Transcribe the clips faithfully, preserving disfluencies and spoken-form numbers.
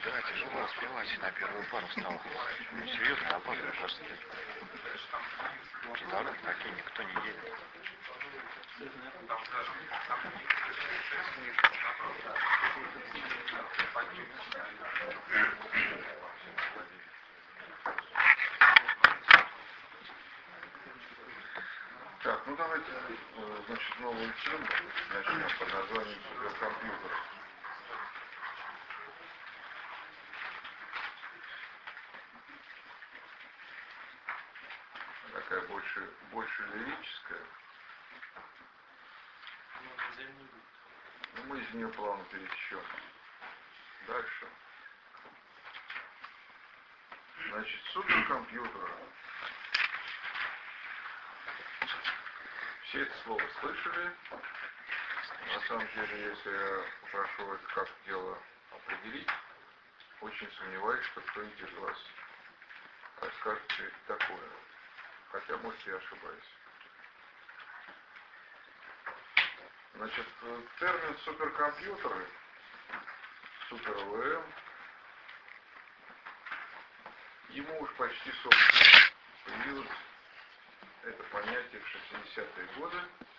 Да, тяжело успевать, на первую пару стало. Серьезно опаздываю, кажется. Дороги такие, никто не едет. Так, ну давайте, значит, новую тему начнем под названием суперкомпьютер. Такая больше, больше лирическая. Но мы из нее плавно перетечем. Дальше. Значит, суперкомпьютер. Все это слово слышали. На самом деле, если я попрошу вас как дело определить, очень сомневаюсь, что кто-нибудь из вас расскажет, что это такое. Хотя, может, я ошибаюсь. Значит, термин суперкомпьютеры, супер-ВМ, ему уж почти собственно появилось это понятие в шестидесятые годы.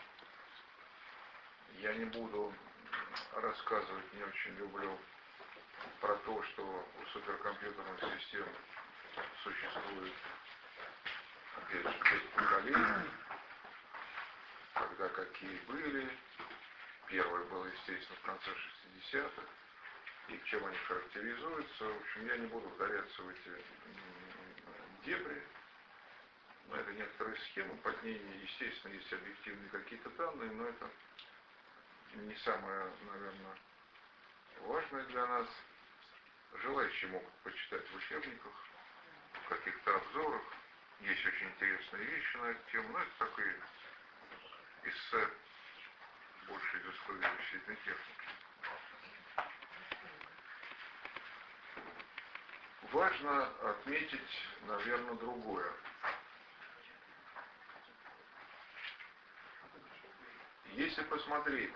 Я не буду рассказывать, не очень люблю про то, что у суперкомпьютерных систем существует, опять же, пять поколений, когда какие были. Первое было, естественно, в конце шестидесятых. И чем они характеризуются. В общем, я не буду вдаряться в эти дебри. Но это некоторые схемы, под ними, естественно, есть объективные какие-то данные, но это не самое, наверное, важное для нас. Желающие могут почитать в учебниках, в каких-то обзорах. Есть очень интересные вещи на эту тему, но это такое эссе больше из истории вычислительной техники. Важно отметить, наверное, другое. Если посмотреть,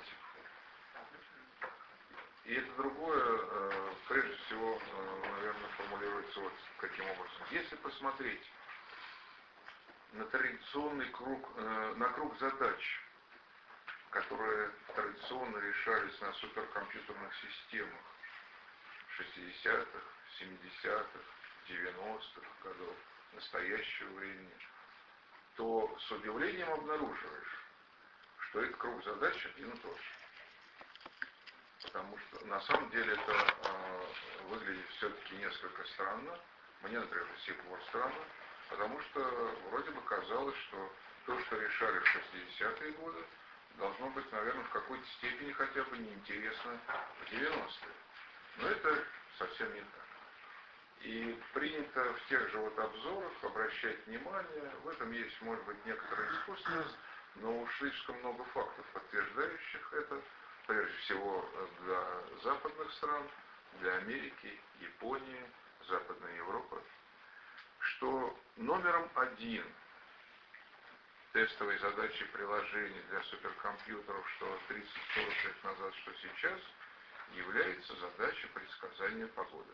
и это другое, прежде всего, наверное, формулируется вот каким образом. Если посмотреть на традиционный круг, на круг задач, которые традиционно решались на суперкомпьютерных системах шестидесятых, семидесятых, девяностых годов настоящего времени, то с удивлением обнаруживаешь, что этот круг задач один и тот же. Потому что на самом деле это э, выглядит все-таки несколько странно. Мне, например, до сих пор странно, потому что вроде бы казалось, что то, что решали в шестидесятые годы, должно быть, наверное, в какой-то степени хотя бы неинтересно в девяностые. Но это совсем не так. И принято в тех же вот обзорах обращать внимание, в этом есть, может быть, некоторая искусственность, но уж слишком много фактов, подтверждающих это, прежде всего для западных стран, для Америки, Японии, Западной Европы, что номером один тестовой задачи приложений для суперкомпьютеров, что тридцать-сорок лет назад, что сейчас, является задача предсказания погоды.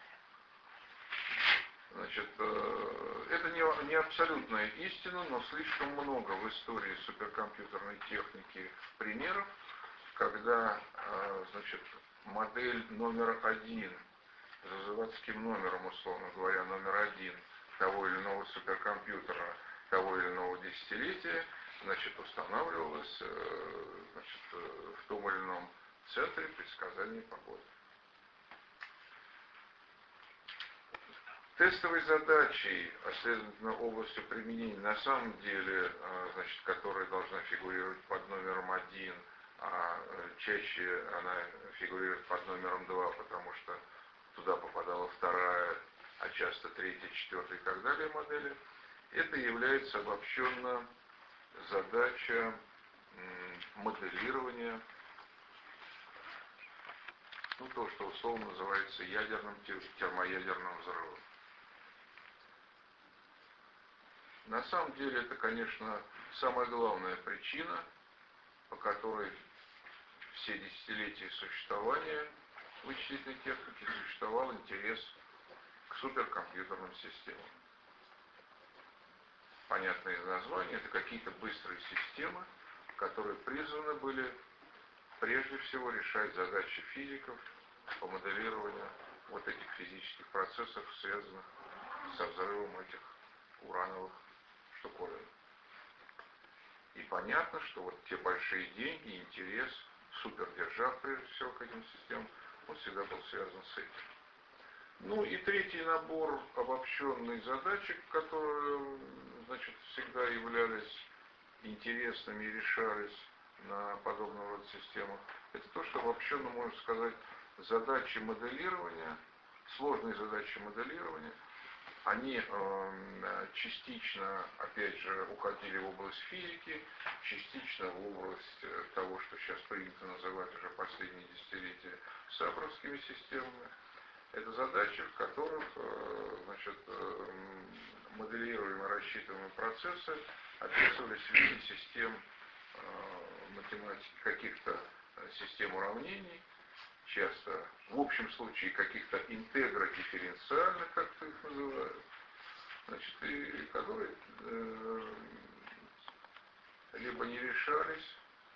Значит, это не, не абсолютная истина, но слишком много в истории суперкомпьютерной техники примеров, когда, значит, модель номер один, за заводским номером, условно говоря, номер один того или иного суперкомпьютера, того или иного десятилетия, значит, устанавливалась, значит, в том или ином центре предсказания погоды. Тестовой задачей, а следовательно областью применения, на самом деле, значит, которая должна фигурировать под номером один, а чаще она фигурирует под номером два, потому что туда попадала вторая, а часто третья, четвертая и так далее модели, это является обобщенно задача моделирования, ну, то, что условно называется ядерным, термоядерным взрывом. На самом деле это, конечно, самая главная причина, по которой все десятилетия существования вычислительной техники существовал интерес к суперкомпьютерным системам. Понятно из названия, это какие-то быстрые системы, которые призваны были прежде всего решать задачи физиков по моделированию вот этих физических процессов, связанных со взрывом этих урановых штуковин. И понятно, что вот те большие деньги, интерес супердержав, прежде всего, к этим системам, он всегда был связан с этим. Ну и третий набор обобщенных задачек, которые, значит, всегда являлись интересными и решались на подобного рода системах, это то, что обобщенно можно сказать задачи моделирования, сложные задачи моделирования. Они э, частично, опять же, уходили в область физики, частично в область того, что сейчас принято называть уже последние десятилетия сапровскими системами. Это задачи, в которых э, значит, э, моделируемые, рассчитываемые процессы описывались в виде систем э, математики, каких-то систем уравнений, часто, в общем случае, каких-то интегродифференциальных, как их называют, значит, и которые э, либо не решались,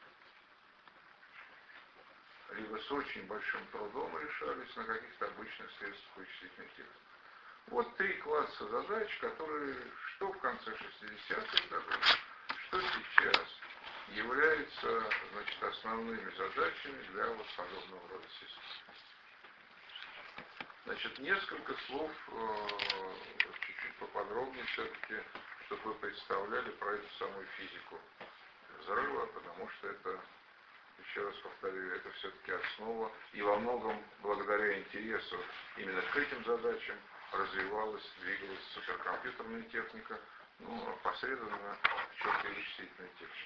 либо с очень большим трудом решались на каких-то обычных средствах вычислительной техники. Вот три класса задач, которые что в конце шестидесятых годов, что сейчас являются, значит, основными задачами для вот подобного рода систем. Значит, несколько слов, э, чуть-чуть поподробнее все-таки, чтобы вы представляли про эту самую физику взрыва, потому что это, еще раз повторю, это все-таки основа, и во многом благодаря интересу именно к этим задачам развивалась, двигалась суперкомпьютерная техника, ну, опосредованно четко и вычислительная техника.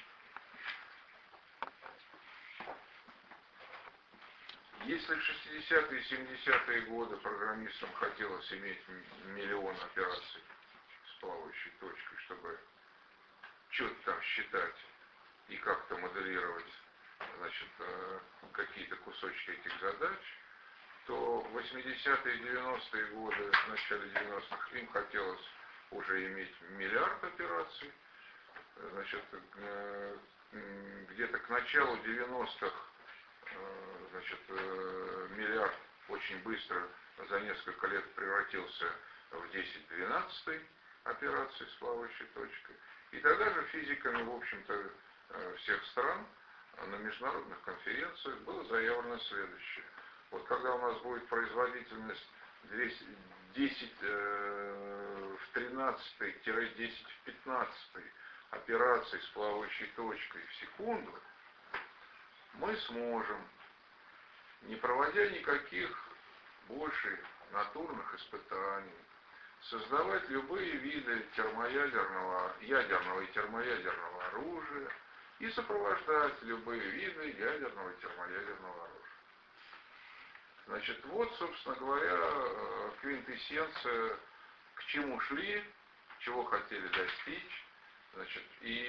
Если в шестидесятые и семидесятые годы программистам хотелось иметь миллион операций с плавающей точкой, чтобы что-то там считать и как-то моделировать, значит, какие-то кусочки этих задач, то в восьмидесятые и девяностые годы, в начале девяностых, им хотелось уже иметь миллиард операций. Значит, где-то к началу девяностых, значит, миллиард очень быстро за несколько лет превратился в десять-двенадцать операций с плавающей точкой. И тогда же физиками, в общем-то, всех стран на международных конференциях было заявлено следующее. Вот когда у нас будет производительность десять в тринадцать-десять в пятнадцать операций с плавающей точкой в секунду, мы сможем, не проводя никаких больше натурных испытаний, создавать любые виды термоядерного, ядерного и термоядерного оружия и сопровождать любые виды ядерного и термоядерного оружия. Значит, вот, собственно говоря, квинтэссенция, к чему шли, чего хотели достичь. Значит, и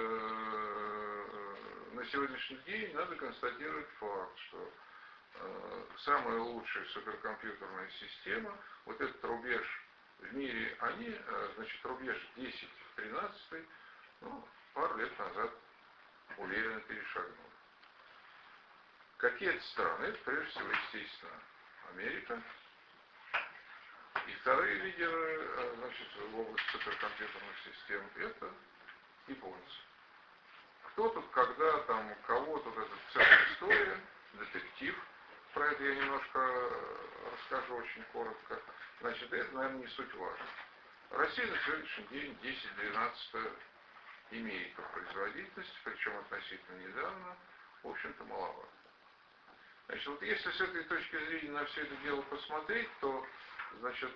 э, на сегодняшний день надо констатировать факт, что э, самая лучшая суперкомпьютерная система, вот этот рубеж в мире, они, э, значит, рубеж десять-тринадцать, ну, пару лет назад уверенно перешагнули. Какие это страны? Это, прежде всего, естественно, Америка. И вторые лидеры, значит, в области суперкомпьютерных систем – это японцы. Кто тут, когда, там, кого тут, это целая история, детектив. Про это я немножко расскажу очень коротко. Значит, это, наверное, не суть важно. Россия на сегодняшний день десять-двенадцать имеет по производительности, причем относительно недавно, в общем-то, маловато. Значит, вот если с этой точки зрения на все это дело посмотреть, то, значит,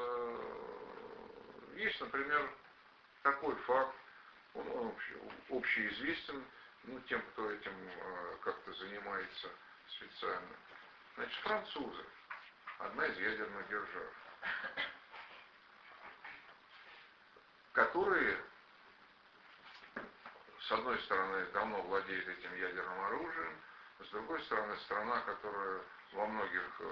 есть, например, такой факт, он, он общеизвестен, ну, тем, кто этим как-то занимается специально. Значит, французы, одна из ядерных держав, которые, с одной стороны, давно владеет этим ядерным оружием, с другой стороны, страна, которая во многих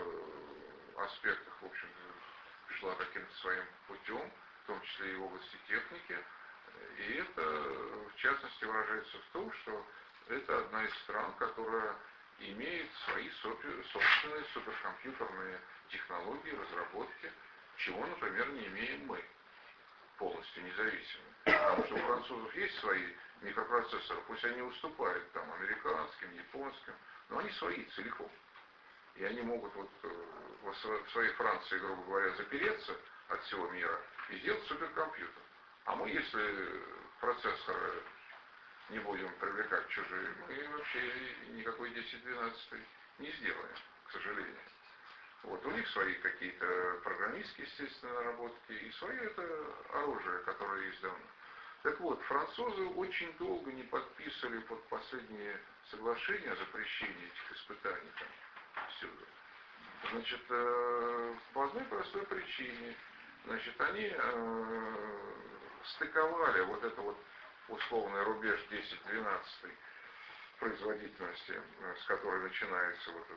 аспектах, в общем, шла каким-то своим путем, в том числе и в области техники. И это, в частности, выражается в том, что это одна из стран, которая имеет свои собственные суперкомпьютерные технологии, разработки, чего, например, не имеем мы, полностью независимы. Потому что у французов есть свои микропроцессоры, пусть они уступают там американским, японским, но они свои целиком. И они могут вот в своей Франции, грубо говоря, запереться от всего мира и сделать суперкомпьютер. А мы, если процессоры не будем привлекать чужие, мы вообще никакой десять двенадцать не сделаем, к сожалению. Вот, у них свои какие-то программистские, естественно, наработки, и свое это оружие, которое есть давно. Так вот, французы очень долго не подписывали под последние соглашения о запрещении этих испытаний там всюду. Значит, по одной простой причине. Значит, они э, стыковали вот это вот условный рубеж десять двенадцать производительности, с которой начинается вот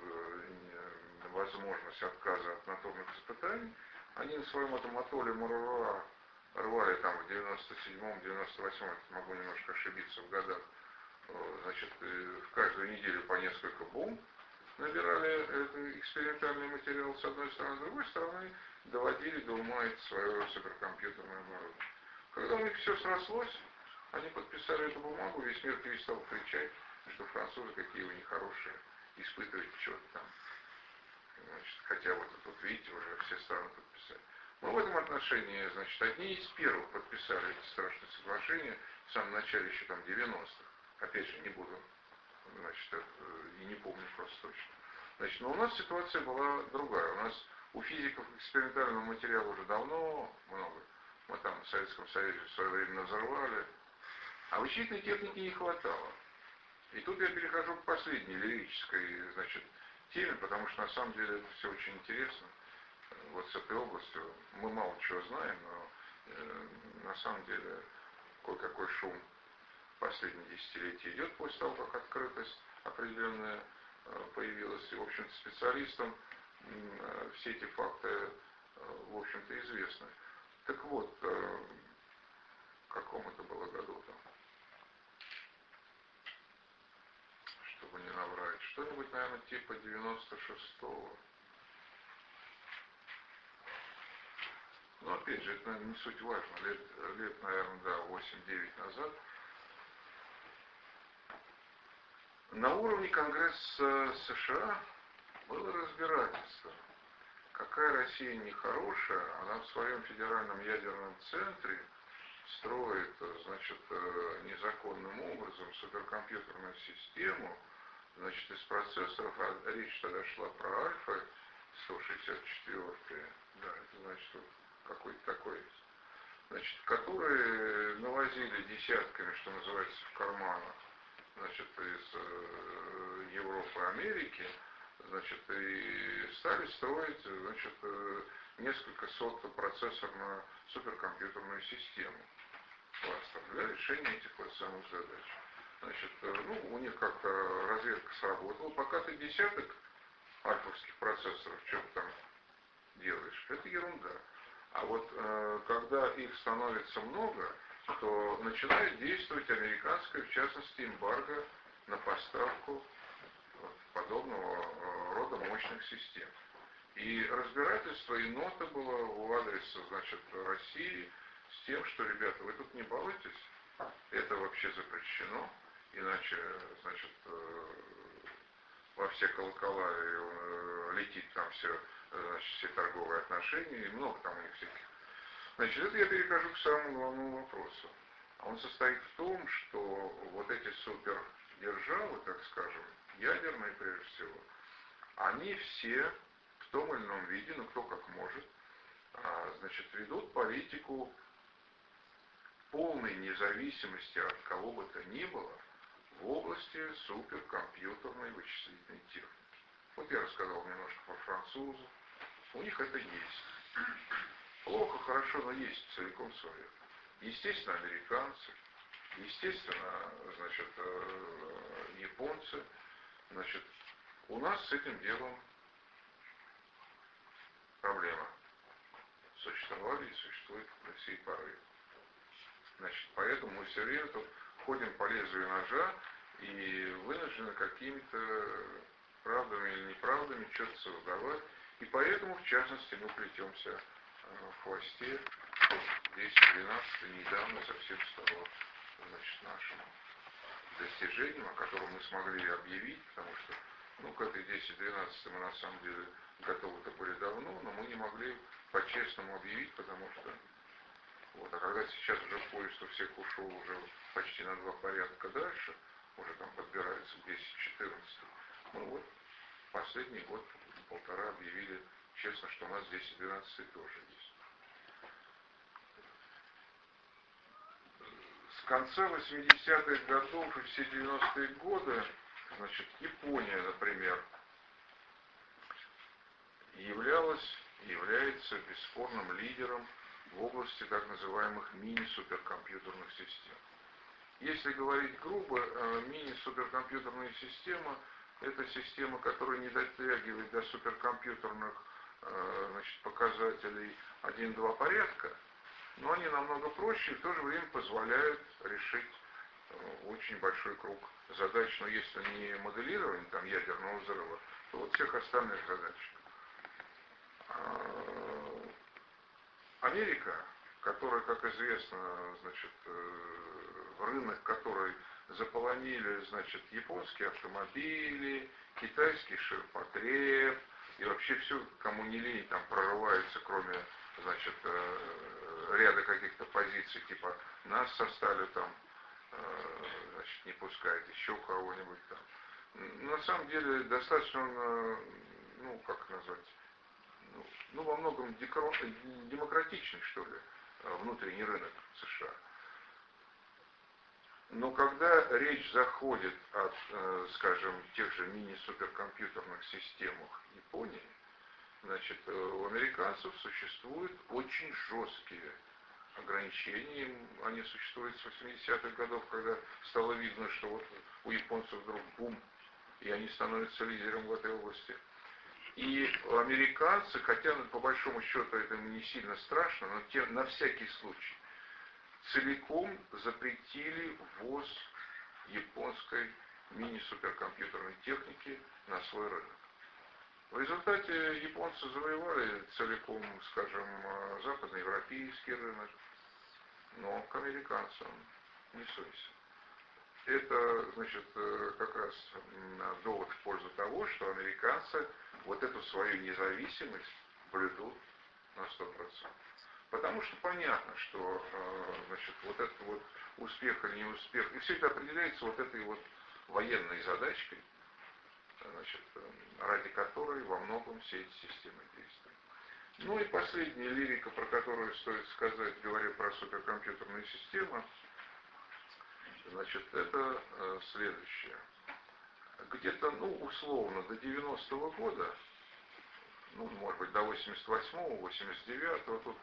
возможность отказа от натурных испытаний. Они на своем этом атолле Муруруа рвали там в девяносто седьмом девяносто восьмом, могу немножко ошибиться в годах, значит, в каждую неделю по несколько бомб набирали экспериментальный материал с одной стороны, с другой стороны доводили до ума это свое суперкомпьютерное оборудование. Когда у них все срослось, они подписали эту бумагу, весь мир перестал кричать, что французы какие вы нехорошие, испытывать что-то там. Значит, хотя вот тут, видите, уже все страны подписали. Но в этом отношении, значит, одни из первых подписали это страшное соглашение в самом начале еще там девяностых. Опять же, не буду, значит, и не помню просто точно. Значит, но у нас ситуация была другая. У нас у физиков экспериментального материала уже давно много. Мы там в Советском Союзе в свое время взорвали. А вычислительной техники не хватало. И тут я перехожу к последней лирической, значит, теме, потому что на самом деле это все очень интересно. Вот с этой областью мы мало чего знаем, но э, на самом деле кое-какой шум последние десятилетия идет после того, как открытость определенная э, появилась. И, в общем-то, специалистам э, все эти факты, э, в общем-то, известны. Так вот, э, в каком это было году-то? Чтобы не наврать. Что-нибудь, наверное, типа девяносто шестого. Но, опять же, это, наверное, не суть важно. Лет, лет наверное, да, восемь-девять назад. На уровне Конгресса США было разбирательство. Какая Россия нехорошая, она в своем федеральном ядерном центре строит, значит, незаконным образом суперкомпьютерную систему, значит, из процессоров, а речь тогда шла про Альфа сто шестьдесят четыре, да, это значит вот какой-то такой, значит, которые навозили десятками, что называется, в карманах, значит, из э, Европы, Америки, значит, и стали строить, значит, несколько сот процессорную суперкомпьютерную систему для решения этих вот самых задач. Значит, ну, у них как-то разведка сработала, пока ты десяток альфовских процессоров что-то там делаешь, это ерунда. А вот э, когда их становится много, то начинает действовать американская, в частности, эмбарго на поставку вот, подобного э, рода мощных систем. И разбирательство и нота было у адреса, значит, России с тем, что, ребята, вы тут не балуйтесь, это вообще запрещено, иначе, значит, э, во все колокола э, летит там все, значит, все торговые отношения, и много там у них всяких. Значит, это я перехожу к самому главному вопросу. А он состоит в том, что вот эти супердержавы, так скажем, ядерные прежде всего, они все в том или ином виде, ну кто как может, а, значит, ведут политику полной независимости от кого бы то ни было в области суперкомпьютерной вычислительной техники. Вот я рассказал немножко про французов. У них это есть. Плохо, хорошо, но есть целиком свое. Естественно, американцы, естественно, значит, японцы. Значит, у нас с этим делом существовали и существуют до сей поры. Значит, поэтому мы все время тут ходим по лезвию ножа и вынуждены какими-то правдами или неправдами что-то создавать. И поэтому, в частности, мы плетемся в хвосте десять двенадцать недавно совсем стало, значит, нашим достижением, о котором мы смогли объявить, потому что, ну, к этой десять двенадцать мы на самом деле готовы-то были давно, но мы не могли по-честному объявить, потому что, вот, а когда сейчас уже поезд у всех ушел уже почти на два порядка дальше, уже там подбирается к десять четырнадцать, мы вот последний год, полтора объявили честно, что у нас десять двенадцать тоже есть. С конца восьмидесятых годов и все девяностые годы, значит, Япония, например, являлась и является бесспорным лидером в области так называемых мини-суперкомпьютерных систем. Если говорить грубо, мини-суперкомпьютерная система – это система, которая не дотягивает до суперкомпьютерных, значит, показателей один-два порядка, но они намного проще и в то же время позволяют решить очень большой круг задач, но если не моделирование там, ядерного взрыва, то вот всех остальных задач. Америка, которая, как известно, значит, рынок, который заполонили, значит, японские автомобили, китайский ширпотреб, и вообще все, кому не лень, там прорывается, кроме, значит, ряда каких-то позиций, типа нас со сталью там, значит, не пускает, еще кого-нибудь там. На самом деле достаточно, ну, как назвать, ну, ну во многом демократичный, что ли, внутренний рынок США. Но когда речь заходит о, скажем, тех же мини-суперкомпьютерных системах Японии, значит, у американцев существуют очень жесткие ограничения. Они существуют с восьмидесятых годов, когда стало видно, что вот у японцев вдруг бум, и они становятся лидером в этой области. И американцы, хотя по большому счету это не сильно страшно, но те, на всякий случай, целиком запретили ввоз японской мини-суперкомпьютерной техники на свой рынок. В результате японцы завоевали целиком, скажем, западноевропейский рынок, но к американцам не суйся. Это, значит, как раз довод в пользу того, что американцы вот эту свою независимость блюдут на сто процентов. Потому что понятно, что, значит, вот этот вот успех или неуспех, и все это определяется вот этой вот военной задачкой, значит, ради которой во многом все эти системы действуют. Ну и последняя лирика, про которую стоит сказать, говоря про суперкомпьютерные системы, значит, это следующее. Где-то, ну, условно, до девяностого года, ну, может быть, до восемьдесят восьмого, восемьдесят девятого, тут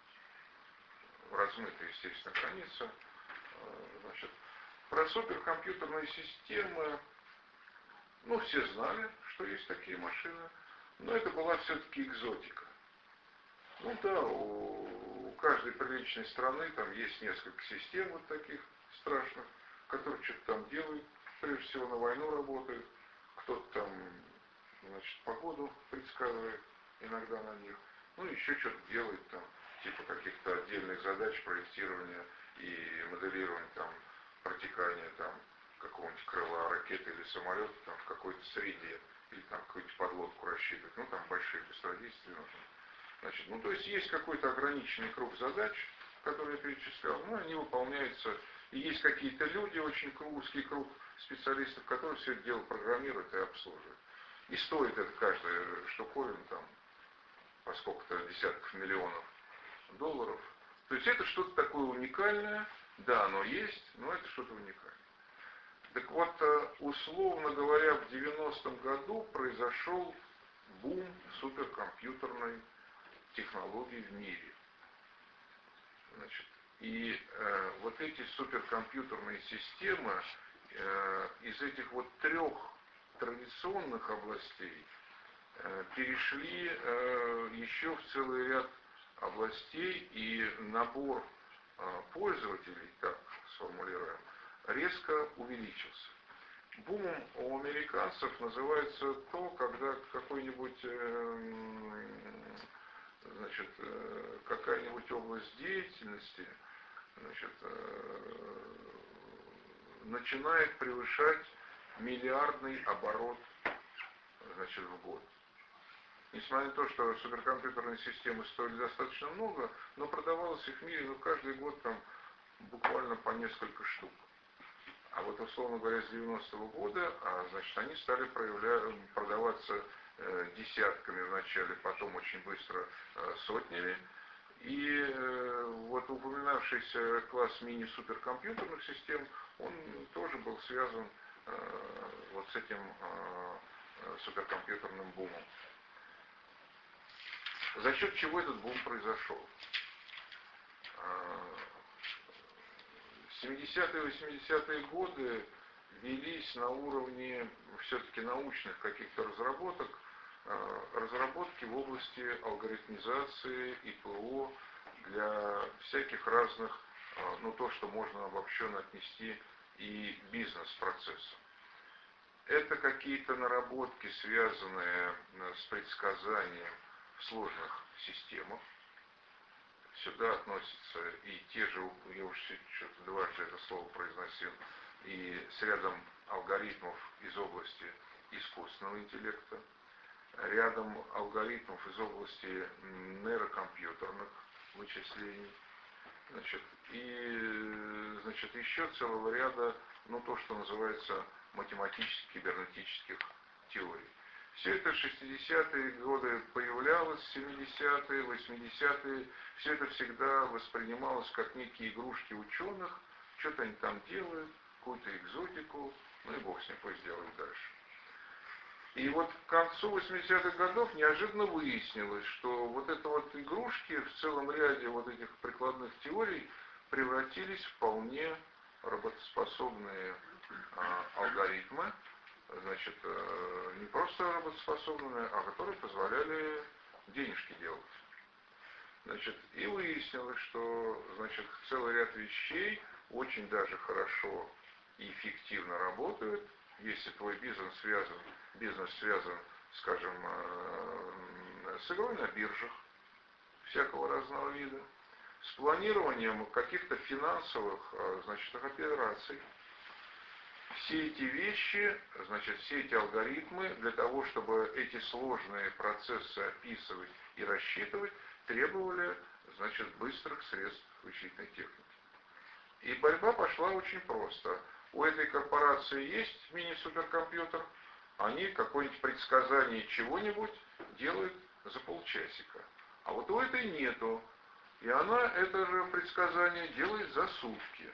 размытая, естественно, граница, значит, про суперкомпьютерные системы, ну, все знали, что есть такие машины, но это была все-таки экзотика. Ну да, у, у каждой приличной страны там есть несколько систем вот таких страшных, которые что-то там делают, прежде всего на войну работают, кто-то там, значит, погоду предсказывает иногда на них, ну еще что-то делает там, типа каких-то отдельных задач проектирования и моделирования там протекания там какого-нибудь крыла ракеты или самолета там в какой-то среде, или там какую-то подлодку рассчитывать, ну там большие быстродействия нужны. Значит, ну то есть есть какой-то ограниченный круг задач, которые я перечислял, ну они выполняются, и есть какие-то люди, очень узкий круг специалистов, которые все это дело программируют и обслуживают. И стоит это каждая штуковина там по сколько-то десятков миллионов долларов. То есть это что-то такое уникальное, да, оно есть, но это что-то уникальное. Так вот, условно говоря, в девяностом году произошел бум суперкомпьютерной технологий в мире. Значит, и э, вот эти суперкомпьютерные системы э, из этих вот трех традиционных областей э, перешли э, еще в целый ряд областей, и набор пользователей, так сформулируем, резко увеличился. Бумом у американцев называется то, когда какой-нибудь, значит, какая-нибудь область деятельности, значит, начинает превышать миллиардный оборот, значит, в год. Несмотря на то, что суперкомпьютерные системы стоили достаточно много, но продавалось их в мире, ну, каждый год там буквально по несколько штук. А вот, условно говоря, с девяностого года, а, значит, они стали проявля... продаваться э, десятками вначале, потом очень быстро э, сотнями. И э, вот упоминавшийся класс мини-суперкомпьютерных систем, он тоже был связан э, вот с этим э, суперкомпьютерным бумом. За счет чего этот бум произошел? семидесятые и восьмидесятые годы велись на уровне все-таки научных каких-то разработок, разработки в области алгоритмизации и ПО для всяких разных, ну то, что можно обобщенно отнести и бизнес-процессам. Это какие-то наработки, связанные с предсказанием в сложных системах. Сюда относятся и те же, я уж что-то дважды это слово произносил, и с рядом алгоритмов из области искусственного интеллекта, рядом алгоритмов из области нейрокомпьютерных вычислений, значит, и, значит, еще целого ряда, ну, то, что называется математических, кибернетических теорий. Все это в шестидесятые годы появлялось, семидесятые, восьмидесятые, все это всегда воспринималось как некие игрушки ученых, что-то они там делают, какую-то экзотику, ну и бог с ним, пусть делают дальше. И вот к концу восьмидесятых годов неожиданно выяснилось, что вот это вот игрушки в целом ряде вот этих прикладных теорий превратились в вполне работоспособные а, алгоритмы, значит, не просто работоспособные, а которые позволяли денежки делать. Значит, и выяснилось, что, значит, целый ряд вещей очень даже хорошо и эффективно работают, если твой бизнес связан, бизнес связан, скажем, с игрой на биржах всякого разного вида, с планированием каких-то финансовых, значит, операций. Все эти вещи, значит, все эти алгоритмы, для того, чтобы эти сложные процессы описывать и рассчитывать, требовали, значит, быстрых средств вычислительной техники. И борьба пошла очень просто. У этой корпорации есть мини-суперкомпьютер, они какое-нибудь предсказание чего-нибудь делают за полчасика. А вот у этой нету. И она это же предсказание делает за сутки.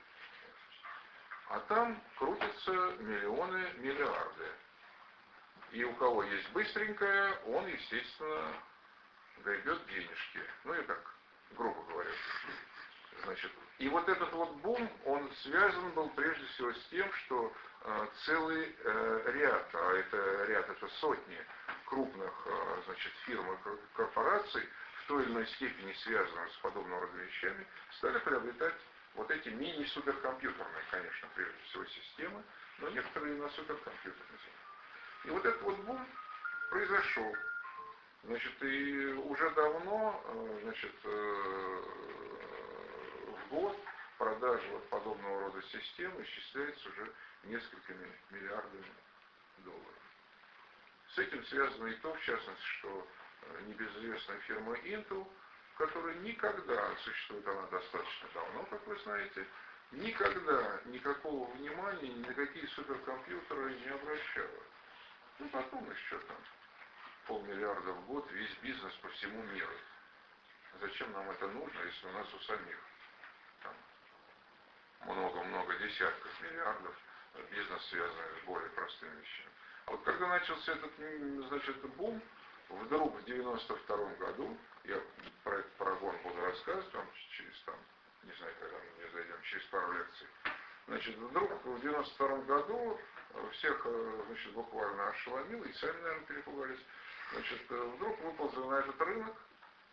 А там крутятся миллионы, миллиарды. И у кого есть быстренькое, он, естественно, гребет денежки. Ну, я так, грубо говоря. Значит, и вот этот вот бум, он связан был прежде всего с тем, что э, целый э, ряд, а это ряд, это сотни крупных, э, значит, фирм и корпораций, в той или иной степени связанных с подобного рода вещами, стали приобретать вот эти мини-суперкомпьютерные, конечно, прежде всего системы, но некоторые на суперкомпьютерные. И вот этот вот бум произошел. Значит, и уже давно, значит, в год продажа вот подобного рода систем исчисляется уже несколькими миллиардами долларов. С этим связано и то, в частности, что небезызвестная фирма Intel, которая никогда, существует она достаточно давно, как вы знаете, никогда никакого внимания ни на какие суперкомпьютеры не обращала. Ну, подумаешь, что там, полмиллиарда в год, весь бизнес по всему миру. Зачем нам это нужно, если у нас у самих там много-много десятков миллиардов бизнес, связанный с более простыми вещами. А вот когда начался этот, значит, бум, вдруг в девяносто втором году, я про этот прогон буду рассказывать вам через там, не знаю, когда мы не зайдем, через пару лекций. Значит, вдруг в девяносто втором году всех, значит, буквально ошеломило, и сами, наверное, перепугались. Значит, вдруг выползли на этот рынок, и не просто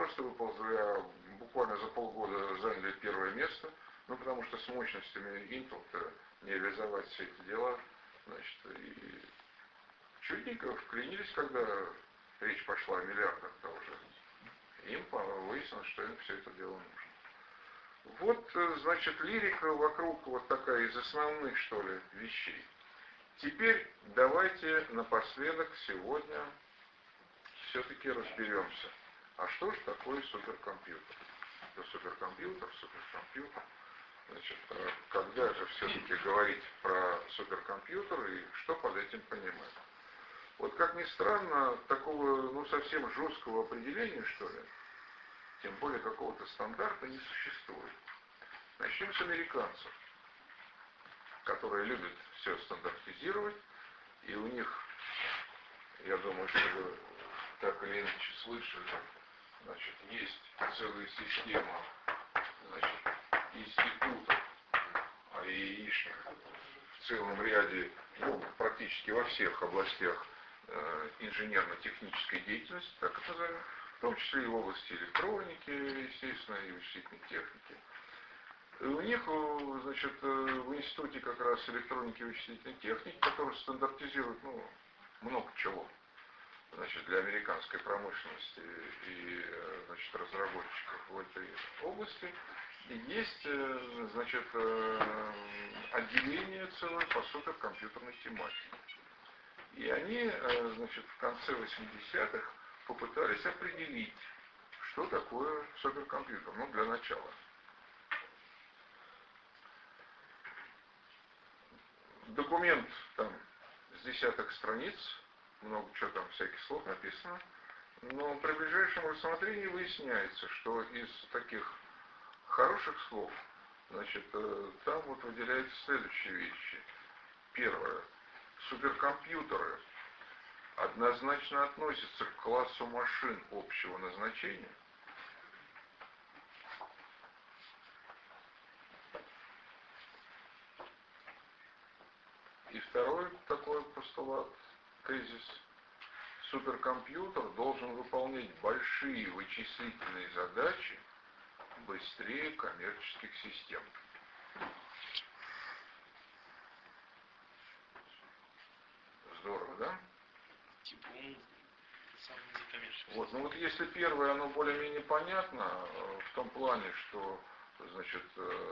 просто выползли, а буквально за полгода заняли первое место, ну потому что с мощностями Intel-то не реализовать все эти дела, значит, и чудненько вклинились, когда речь пошла о миллиардах тоже. Им выяснилось, что им все это дело нужно. Вот, значит, лирика вокруг вот такая из основных, что ли, вещей. Теперь давайте напоследок сегодня все-таки разберемся. А что же такое суперкомпьютер? Это суперкомпьютер, суперкомпьютер. Значит, когда же все-таки говорить про суперкомпьютер и что под этим понимать? Вот как ни странно, такого, ну, совсем жесткого определения, что ли, тем более какого-то стандарта не существует. Начнем с американцев, которые любят все стандартизировать, и у них, я думаю, что вы так или иначе слышали, значит, есть целая система, значит, институтов, а и яичников в целом ряде, ну, практически во всех областях э, инженерно-технической деятельности, так это назовем, в том числе и в области электроники, естественно, и вычислительной техники. И у них, значит, в институте как раз электроники и вычислительной техники, который стандартизирует, ну, много чего, значит, для американской промышленности и, значит, разработчиков в этой области, есть, значит, отделение целое по суперкомпьютерной тематике. И они, значит, в конце восьмидесятых попытались определить, что такое суперкомпьютер, ну, для начала. Документ там с десяток страниц, много чего там всяких слов написано, но при ближайшем рассмотрении выясняется, что из таких хороших слов, значит, там вот выделяются следующие вещи. Первое. Суперкомпьютеры однозначно относятся к классу машин общего назначения. И второй такой постулат, тезис. Суперкомпьютер должен выполнять большие вычислительные задачи быстрее коммерческих систем. Здорово, да? Типа он самый некоммерческий. Вот, ну вот если первое, оно более-менее понятно, в том плане, что, значит,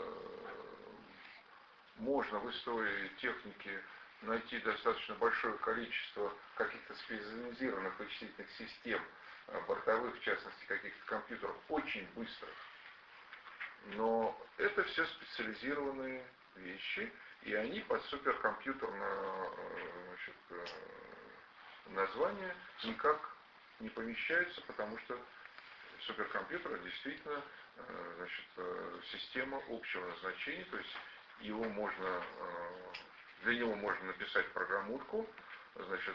можно в истории техники найти достаточно большое количество каких-то специализированных вычислительных систем, бортовых, в частности, каких-то компьютеров, очень быстрых. Но это все специализированные вещи, и они под суперкомпьютерное, значит, название никак не помещаются, потому что суперкомпьютер действительно, значит, система общего назначения, то есть его можно, для него можно написать программутку, значит,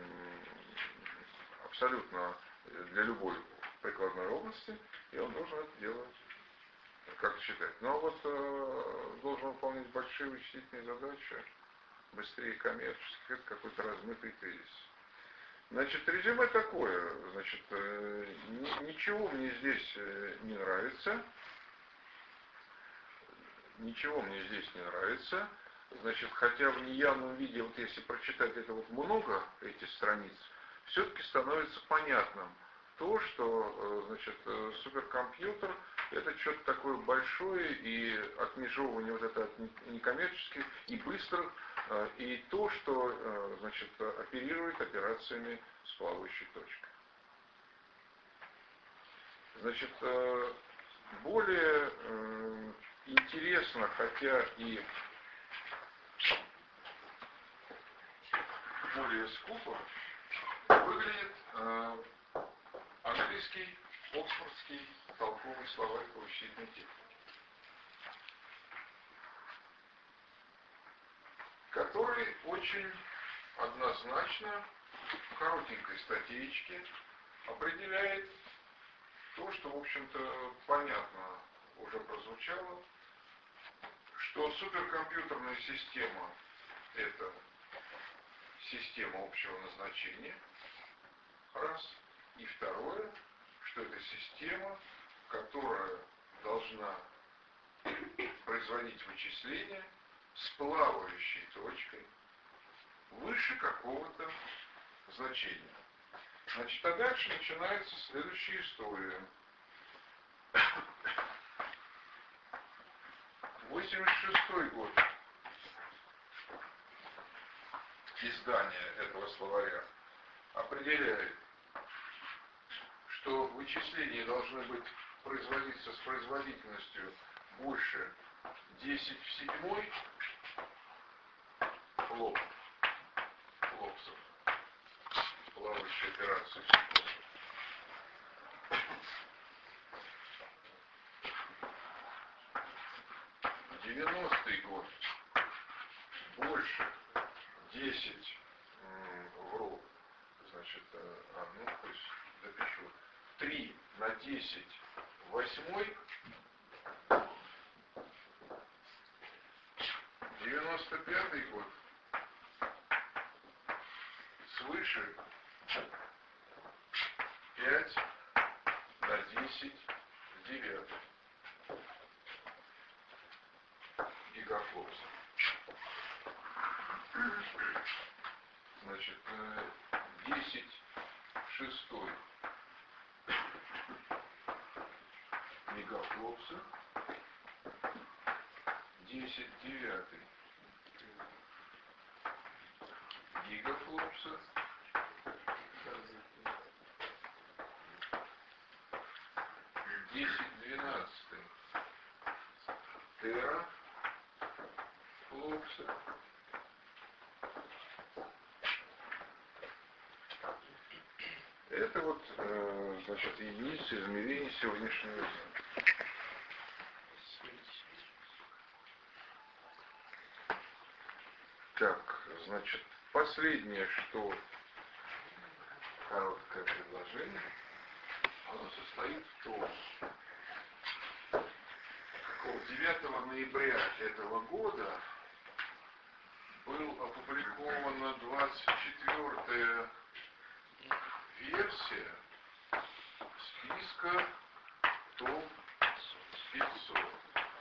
абсолютно для любой прикладной области, и он должен это делать, как считать. Но вот э, должен выполнять большие вычислительные задачи, быстрее коммерческих, это какой-то размытый тезис. Значит, резюме такое, значит, э, ничего мне здесь не нравится, ничего мне здесь не нравится, значит, хотя в неявном виде, вот если прочитать это вот много, эти страниц, все-таки становится понятным то, что, значит, суперкомпьютер это что-то такое большое, и отмежевывание вот это от некоммерческих и быстрых, и то, что, значит, оперирует операциями с плавающей точкой. Значит, более интересно, хотя и более скупо, выглядит английский, оксфордский толковый словарь по вычислительной технике, который очень однозначно в коротенькой статейке определяет то, что, в общем-то, понятно уже прозвучало, что суперкомпьютерная система – это система общего назначения, раз, и второе, что это система, которая должна производить вычисления с плавающей точкой выше какого-то значения. Значит, а дальше начинается следующая история. восемьдесят шестой год. Издание этого словаря определяет, что вычисления должны быть производиться с производительностью больше десять в седьмой флоп, флопсов, плавающие операции в секунду. девяностый год. Больше десять в роб. Значит, а, ну, то есть запишу. три на десять восьмой. девяносто пятый год. Свыше пять на десять девятый. Гигафлопс. Значит, десять шестой мегафлопса, десять девятый гигафлопса, десять двенадцатый тера флопса, это вот, э, значит, единицы измерения сегодняшнего дня. Так, значит, последнее, что короткое предложение, оно состоит в том, что девятого ноября этого года был опубликована двадцать четвёртая версия списка топ пятьсот.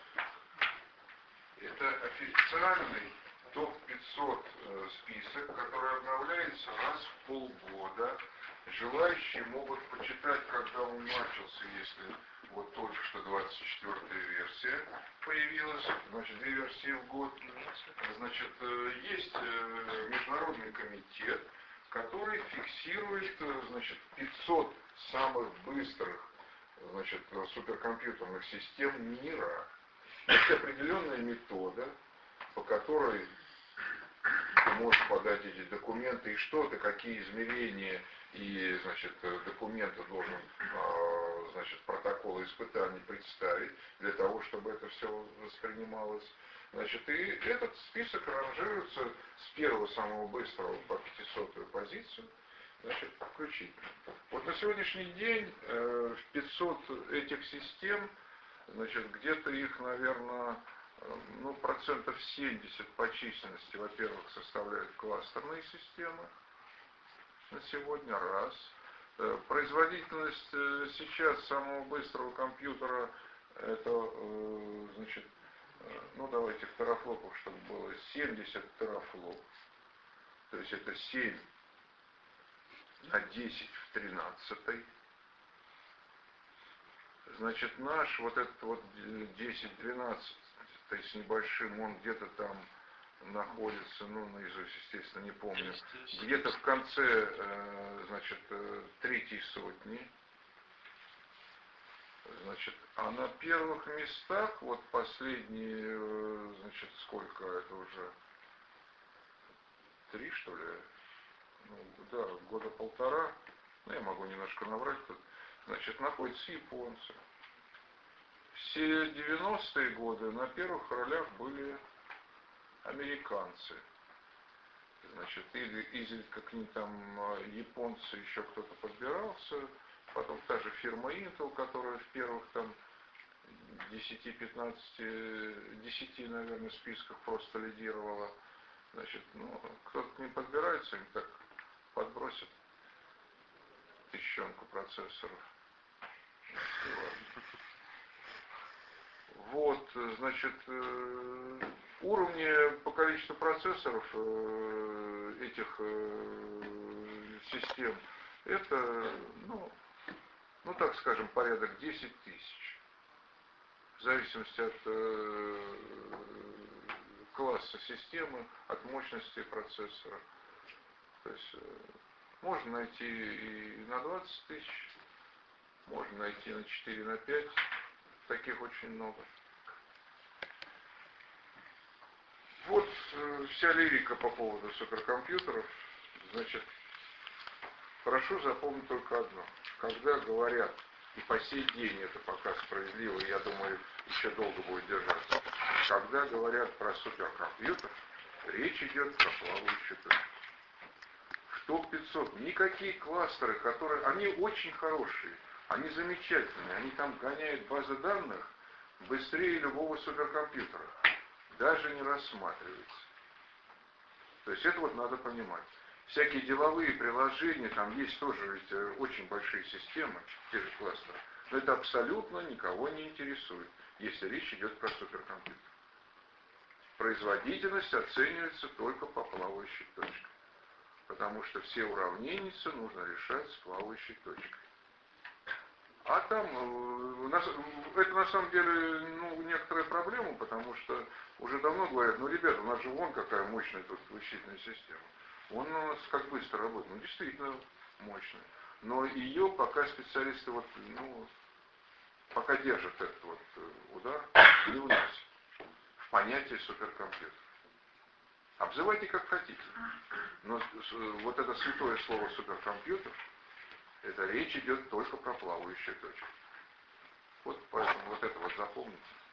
Это официальный топ пятьсот список, который обновляется раз в полгода. Желающие могут почитать, когда он начался, если вот только что двадцать четвёртая версия появилась, значит, две версии в год. Значит, есть международный комитет, который фиксирует, значит, пятьсот самых быстрых, значит, суперкомпьютерных систем мира. Это определенная метода, по которой ты можешь подать эти документы, и что-то, какие измерения и, значит, документы должен, значит, протокол испытаний представить для того, чтобы это все воспринималось. Значит, и этот список ранжируется с первого самого быстрого по пятисотую позицию, значит, включительно. Вот на сегодняшний день э, в пятьсот этих систем, значит, где-то их, наверное, э, ну, процентов семьдесят по численности, во-первых, составляют кластерные системы на сегодня, раз. Э, производительность э, сейчас самого быстрого компьютера, это, э, значит, ну давайте в терафлопах, чтобы было семьдесят терафлоп. То есть это семь на десять в тринадцатой. Значит, наш вот этот вот десять двенадцать с небольшим, он где-то там находится, ну, наизусть, естественно, не помню, где-то в конце, значит, третьей сотни. Значит, а на первых местах, вот последние, значит, сколько это уже, три, что ли, ну, да, года полтора, ну, я могу немножко наврать тут, значит, находятся японцы. Все девяностые годы на первых ролях были американцы. Значит, или изредка к ним там японцы, еще кто-то подбирался. Потом та же фирма Intel, которая в первых там десяти-пятнадцати, десяти, наверное, списках просто лидировала. Значит, ну, кто-то к ним подбирается, им так подбросит тысячонку процессоров. Вот, значит, уровни по количеству процессоров этих систем, это, ну, ну так скажем, порядок десять тысяч. В зависимости от класса системы, от мощности процессора. То есть можно найти и на двадцать тысяч, можно найти на четыре, на пять. Таких очень много. Вот вся лирика по поводу суперкомпьютеров. Значит, прошу запомнить только одно. Когда говорят, и по сей день это пока справедливо, я думаю, еще долго будет держаться, когда говорят про суперкомпьютер, речь идет про плавающую точку. В топ пятьсот никакие кластеры, которые, они очень хорошие, они замечательные, они там гоняют базы данных быстрее любого суперкомпьютера. Даже не рассматривается. То есть это вот надо понимать. Всякие деловые приложения, там есть тоже ведь очень большие системы, те же кластеры. Но это абсолютно никого не интересует, если речь идет про суперкомпьютер. Производительность оценивается только по плавающей точке. Потому что все уравнения нужно решать с плавающей точкой. А там, это на самом деле, ну, некоторая проблема, потому что уже давно говорят, ну, ребята, у нас же вон какая мощная тут вычислительная система. Он у нас как быстро работает. Ну, действительно мощная. Но ее пока специалисты, вот, ну, пока держат этот вот удар, не вносят в понятие суперкомпьютер. Обзывайте как хотите. Но вот это святое слово суперкомпьютер, это речь идет только про плавающие точки. Вот поэтому вот это вот запомните.